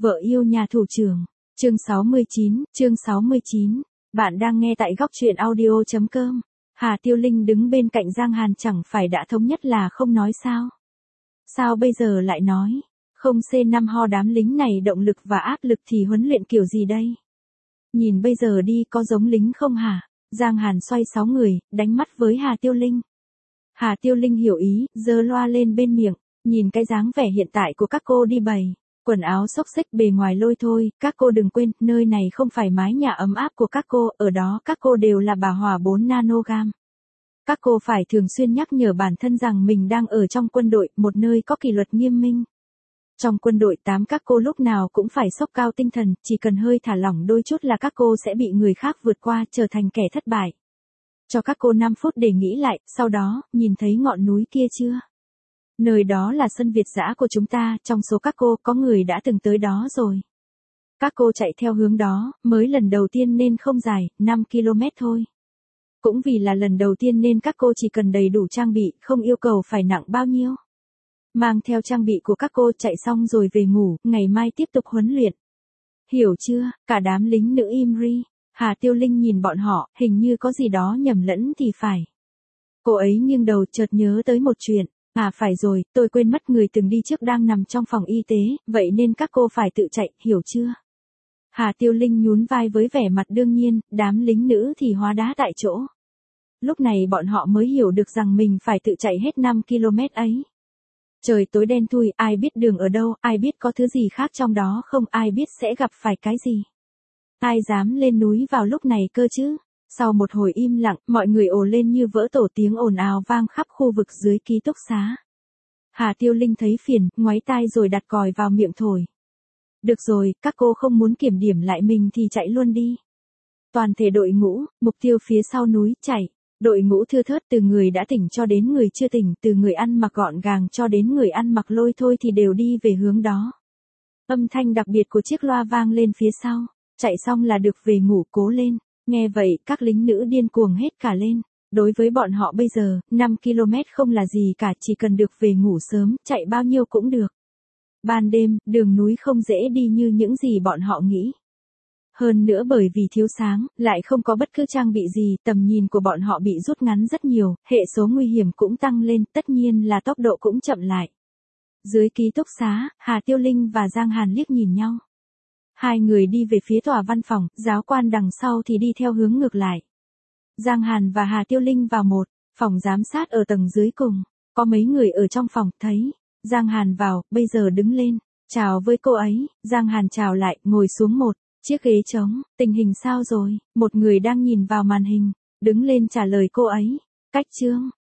Vợ yêu nhà thủ trưởng. Chương 69. Bạn đang nghe tại góc truyện audio.com. Hà Tiêu Linh đứng bên cạnh Giang Hàn chẳng phải đã thống nhất là không nói sao? Sao bây giờ lại nói? Không C5 ho đám lính này động lực và áp lực thì huấn luyện kiểu gì đây? Nhìn bây giờ đi có giống lính không hả? Giang Hàn xoay 6 người, đánh mắt với Hà Tiêu Linh. Hà Tiêu Linh hiểu ý, giơ loa lên bên miệng, nhìn cái dáng vẻ hiện tại của các cô đi bày. Quần áo xốc xếch bề ngoài lôi thôi, các cô đừng quên, nơi này không phải mái nhà ấm áp của các cô, ở đó các cô đều là bà hỏa 4 nanogam. Các cô phải thường xuyên nhắc nhở bản thân rằng mình đang ở trong quân đội, một nơi có kỷ luật nghiêm minh. Trong quân đội 8 các cô lúc nào cũng phải sốc cao tinh thần, chỉ cần hơi thả lỏng đôi chút là các cô sẽ bị người khác vượt qua, trở thành kẻ thất bại. Cho các cô 5 phút để nghĩ lại, sau đó, nhìn thấy ngọn núi kia chưa? Nơi đó là sân Việt dã của chúng ta, trong số các cô có người đã từng tới đó rồi. Các cô chạy theo hướng đó, mới lần đầu tiên nên không dài, 5 km thôi. Cũng vì là lần đầu tiên nên các cô chỉ cần đầy đủ trang bị, không yêu cầu phải nặng bao nhiêu. Mang theo trang bị của các cô chạy xong rồi về ngủ, ngày mai tiếp tục huấn luyện. Hiểu chưa? Cả đám lính nữ im ri. Hà Tiêu Linh nhìn bọn họ, hình như có gì đó nhầm lẫn thì phải. Cô ấy nghiêng đầu chợt nhớ tới một chuyện. À phải rồi, tôi quên mất người từng đi trước đang nằm trong phòng y tế, vậy nên các cô phải tự chạy, hiểu chưa? Hà Tiêu Linh nhún vai với vẻ mặt đương nhiên, đám lính nữ thì hóa đá tại chỗ. Lúc này bọn họ mới hiểu được rằng mình phải tự chạy hết 5 km ấy. Trời tối đen thui, ai biết đường ở đâu, ai biết có thứ gì khác trong đó không, ai biết sẽ gặp phải cái gì. Ai dám lên núi vào lúc này cơ chứ? Sau một hồi im lặng, mọi người ồ lên như vỡ tổ, tiếng ồn ào vang khắp khu vực dưới ký túc xá. Hà Tiêu Linh thấy phiền, ngoáy tai rồi đặt còi vào miệng thổi. Được rồi, các cô không muốn kiểm điểm lại mình thì chạy luôn đi. Toàn thể đội ngũ, mục tiêu phía sau núi, chạy. Đội ngũ thưa thớt từ người đã tỉnh cho đến người chưa tỉnh, từ người ăn mặc gọn gàng cho đến người ăn mặc lôi thôi thì đều đi về hướng đó. Âm thanh đặc biệt của chiếc loa vang lên phía sau. Chạy xong là được về ngủ, cố lên. Nghe vậy, các lính nữ điên cuồng hết cả lên. Đối với bọn họ bây giờ, 5 km không là gì cả, chỉ cần được về ngủ sớm, chạy bao nhiêu cũng được. Ban đêm, đường núi không dễ đi như những gì bọn họ nghĩ. Hơn nữa bởi vì thiếu sáng, lại không có bất cứ trang bị gì, tầm nhìn của bọn họ bị rút ngắn rất nhiều, hệ số nguy hiểm cũng tăng lên, tất nhiên là tốc độ cũng chậm lại. Dưới ký túc xá, Hà Tiêu Linh và Giang Hàn liếc nhìn nhau. Hai người đi về phía tòa văn phòng, giáo quan đằng sau thì đi theo hướng ngược lại. Giang Hàn và Hà Tiêu Linh vào một phòng giám sát ở tầng dưới cùng. Có mấy người ở trong phòng, thấy Giang Hàn vào, bây giờ đứng lên, chào với cô ấy. Giang Hàn chào lại, ngồi xuống một chiếc ghế trống. Tình hình sao rồi? Một người đang nhìn vào màn hình, đứng lên trả lời cô ấy. Cách chương.